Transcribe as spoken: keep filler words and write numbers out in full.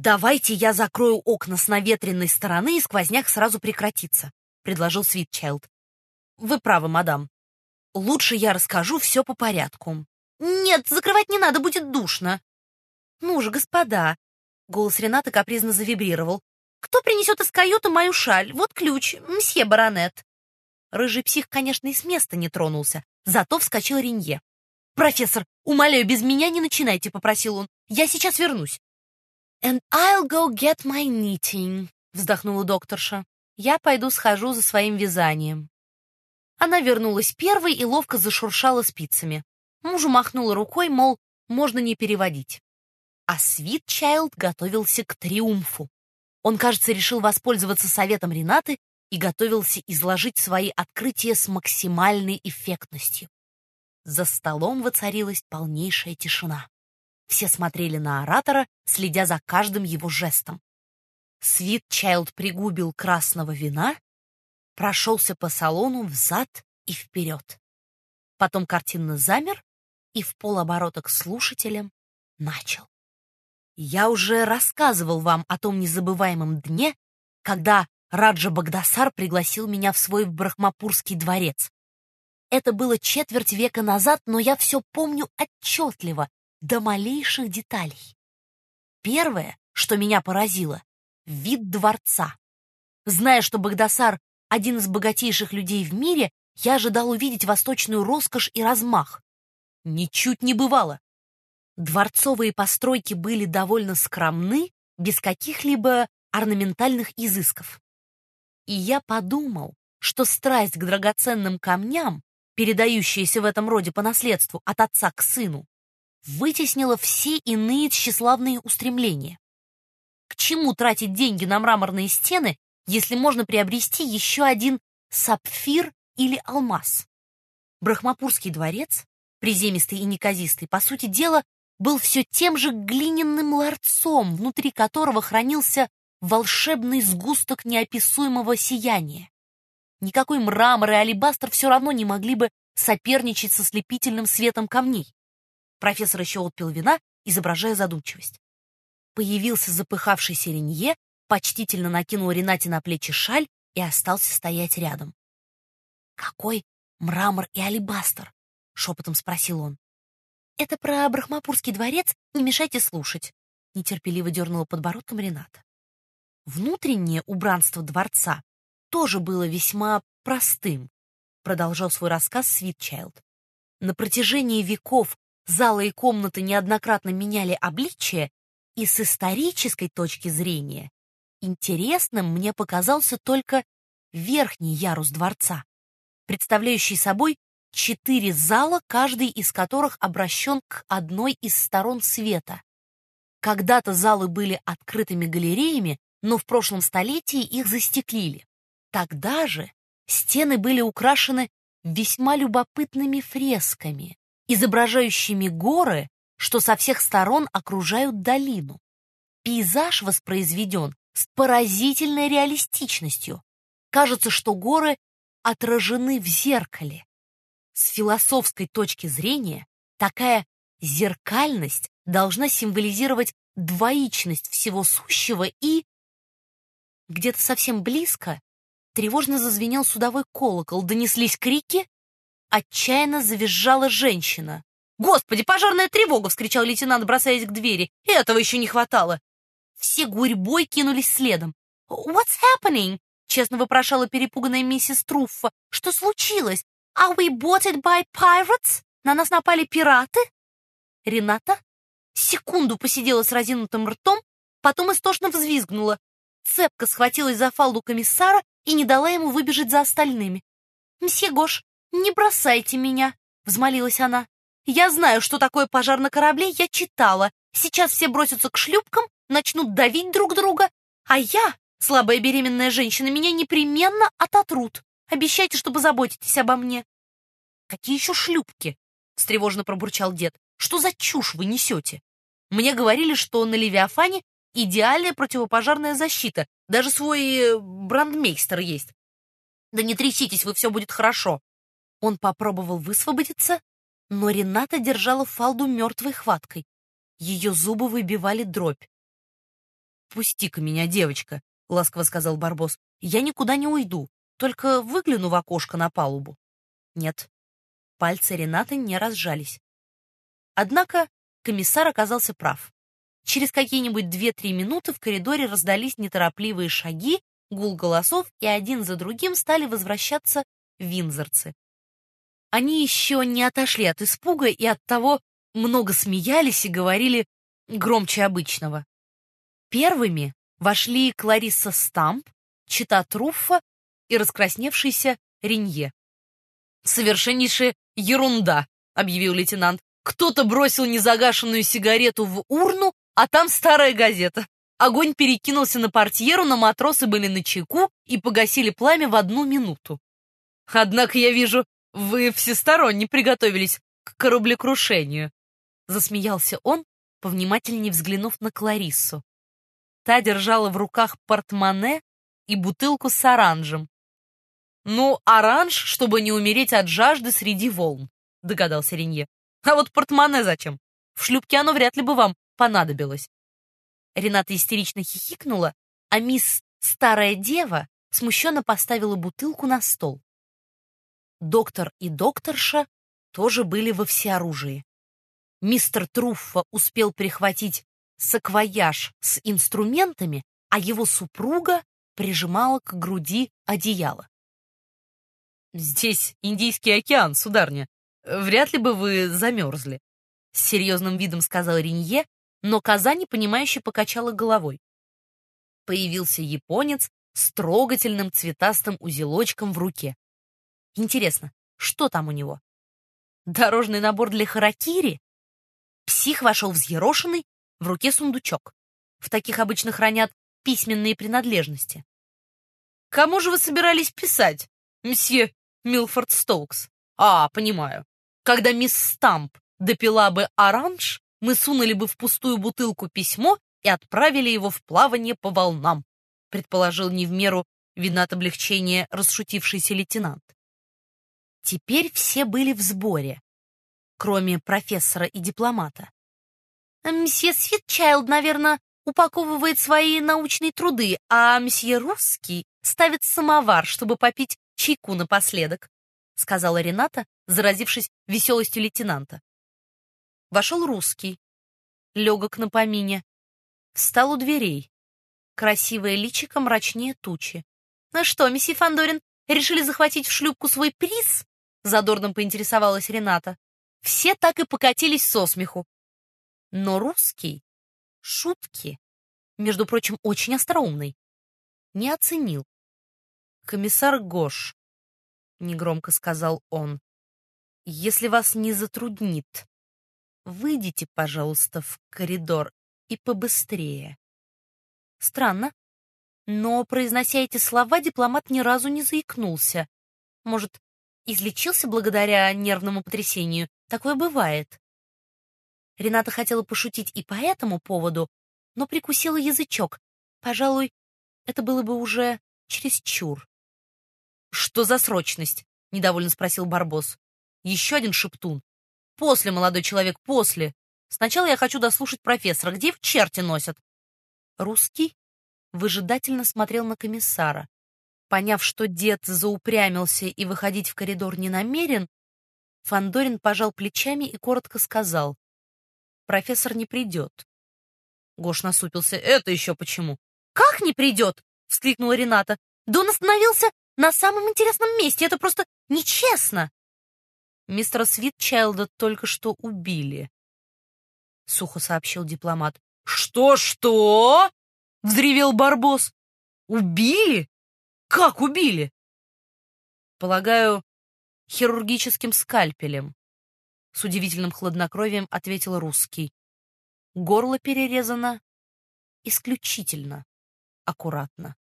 «Давайте я закрою окна с наветренной стороны, и сквозняк сразу прекратится», — предложил Свитчайлд. «Вы правы, мадам. Лучше я расскажу все по порядку». «Нет, закрывать не надо, будет душно». «Ну же, господа», — голос Ренаты капризно завибрировал. «Кто принесет из каюты мою шаль? Вот ключ, мсье баронет». Рыжий псих, конечно, и с места не тронулся, зато вскочил Ренье. «Профессор, умоляю, без меня не начинайте», — попросил он. «Я сейчас вернусь». «And I'll go get my knitting», — вздохнула докторша. «Я пойду схожу за своим вязанием». Она вернулась первой и ловко зашуршала спицами. Мужу махнула рукой, мол, можно не переводить. А Свитчайлд готовился к триумфу. Он, кажется, решил воспользоваться советом Ренаты и готовился изложить свои открытия с максимальной эффектностью. За столом воцарилась полнейшая тишина. Все смотрели на оратора, следя за каждым его жестом. Свитчайлд пригубил красного вина, прошелся по салону взад и вперед. Потом картинно замер и в полоборота к слушателям начал. Я уже рассказывал вам о том незабываемом дне, когда Раджа Багдасар пригласил меня в свой Брахмапурский дворец. Это было четверть века назад, но я все помню отчетливо, до малейших деталей. Первое, что меня поразило — вид дворца. Зная, что Багдасар — один из богатейших людей в мире, я ожидал увидеть восточную роскошь и размах. Ничуть не бывало. Дворцовые постройки были довольно скромны, без каких-либо орнаментальных изысков. И я подумал, что страсть к драгоценным камням, передающаяся в этом роде по наследству от отца к сыну, вытеснила все иные тщеславные устремления. К чему тратить деньги на мраморные стены, если можно приобрести еще один сапфир или алмаз? Брахмапурский дворец, приземистый и неказистый, по сути дела, был все тем же глиняным ларцом, внутри которого хранился волшебный сгусток неописуемого сияния. Никакой мрамор и алебастр все равно не могли бы соперничать со слепительным светом камней. Профессор еще отпил вина, изображая задумчивость. Появился запыхавшийся Ренье, почтительно накинул Ренате на плечи шаль и остался стоять рядом. «Какой мрамор и алебастр?» — шепотом спросил он. «Это про Брахмапурский дворец, не мешайте слушать», — нетерпеливо дернула подбородком Рената. Внутреннее убранство дворца тоже было весьма простым, продолжал свой рассказ Свитчайлд. На протяжении веков залы и комнаты неоднократно меняли обличие, и с исторической точки зрения интересным мне показался только верхний ярус дворца, представляющий собой четыре зала, каждый из которых обращен к одной из сторон света. Когда-то залы были открытыми галереями, но в прошлом столетии их застеклили. Тогда же стены были украшены весьма любопытными фресками, изображающими горы, что со всех сторон окружают долину. Пейзаж воспроизведен с поразительной реалистичностью. Кажется, что горы отражены в зеркале. С философской точки зрения такая зеркальность должна символизировать двоичность всего сущего и... Где-то совсем близко тревожно зазвенел судовой колокол, донеслись крики, отчаянно завизжала женщина. «Господи, пожарная тревога!» — вскричал лейтенант, бросаясь к двери. «Этого еще не хватало!» Все гурьбой кинулись следом. «What's happening?» — честно вопрошала перепуганная миссис Труффа. «Что случилось? Are we boarded by pirates? На нас напали пираты?» Рената секунду посидела с разинутым ртом, потом истошно взвизгнула. Цепко схватилась за фалду комиссара и не дала ему выбежать за остальными. «Мсье Гош, не бросайте меня!» — взмолилась она. «Я знаю, что такое пожар на корабле, я читала. Сейчас все бросятся к шлюпкам, начнут давить друг друга, а я, слабая беременная женщина, меня непременно ототрут. Обещайте, что позаботитесь обо мне». «Какие еще шлюпки?» — встревоженно пробурчал дед. «Что за чушь вы несете? Мне говорили, что на Левиафане идеальная противопожарная защита, даже свой э, брандмейстер есть. Да не тряситесь, вы, все будет хорошо». Он попробовал высвободиться, но Рената держала фалду мертвой хваткой. Ее зубы выбивали дробь. «Отпусти-ка меня, девочка», — ласково сказал Барбос. «Я никуда не уйду, только выгляну в окошко на палубу». Нет, пальцы Ренаты не разжались. Однако комиссар оказался прав. Через какие-нибудь две-три минуты в коридоре раздались неторопливые шаги, гул голосов, и один за другим стали возвращаться виндзорцы. Они еще не отошли от испуга и оттого много смеялись и говорили громче обычного. Первыми вошли Кларисса Стамп, чета Труффа и раскрасневшийся Ренье. «Совершеннейшая ерунда», — объявил лейтенант. «Кто-то бросил незагашенную сигарету в урну, а там старая газета. Огонь перекинулся на портьеру, но матросы были начеку и погасили пламя в одну минуту. Однако я вижу, вы всесторонне приготовились к кораблекрушению», — засмеялся он, повнимательнее взглянув на Клариссу. Та держала в руках портмоне и бутылку с оранжем. «Ну, оранж, чтобы не умереть от жажды среди волн», — догадался Ренье. «А вот портмоне зачем? В шлюпке оно вряд ли бы вам понадобилось». Рената истерично хихикнула, а мисс Старая Дева смущенно поставила бутылку на стол. Доктор и докторша тоже были во всеоружии. Мистер Труффа успел прихватить саквояж с инструментами, а его супруга прижимала к груди одеяло. «Здесь Индийский океан, сударня. Вряд ли бы вы замерзли», — с серьезным видом сказал Ренье, но коза непонимающе покачала головой. Появился японец с трогательным цветастым узелочком в руке. Интересно, что там у него? Дорожный набор для харакири? Псих вошел взъерошенный, в руке сундучок. В таких обычно хранят письменные принадлежности. «Кому же вы собирались писать, мсье Милфорд Стоукс?» «А, понимаю. Когда мисс Стамп допила бы оранж, мы сунули бы в пустую бутылку письмо и отправили его в плавание по волнам», предположил не в меру, видно от облегчения, расшутившийся лейтенант. Теперь все были в сборе, кроме профессора и дипломата. «Мсье Свитчайлд, наверное, упаковывает свои научные труды, а мсье Русский ставит самовар, чтобы попить чайку напоследок», сказала Рената, заразившись веселостью лейтенанта. Вошел Русский, легок на помине, встал у дверей. Красивое личико мрачнее тучи. «Ну что, месье Фандорин, решили захватить в шлюпку свой приз?» Задорно поинтересовалась Рената. Все так и покатились со смеху. Но Русский шутки, между прочим, очень остроумный, не оценил. «Комиссар Гош», — негромко сказал он, — «если вас не затруднит, выйдите, пожалуйста, в коридор и побыстрее». Странно, но, произнося эти слова, дипломат ни разу не заикнулся. Может, излечился благодаря нервному потрясению? Такое бывает. Рената хотела пошутить и по этому поводу, но прикусила язычок. Пожалуй, это было бы уже чересчур. «Что за срочность?» — недовольно спросил Барбос. «Еще один шептун. После, молодой человек, после. Сначала я хочу дослушать профессора. Где их черти носят?» Русский выжидательно смотрел на комиссара. Поняв, что дед заупрямился и выходить в коридор не намерен, Фандорин пожал плечами и коротко сказал: «Профессор не придет». Гош насупился. «Это еще почему?» «Как не придет?» — вскрикнула Рената. «Да он остановился на самом интересном месте. Это просто нечестно!» «Мистера Свитчайлда только что убили», — сухо сообщил дипломат. «Что-что?» — взревел Барбос. «Убили? Как убили?» «Полагаю, хирургическим скальпелем», — с удивительным хладнокровием ответил Русский. «Горло перерезано исключительно аккуратно».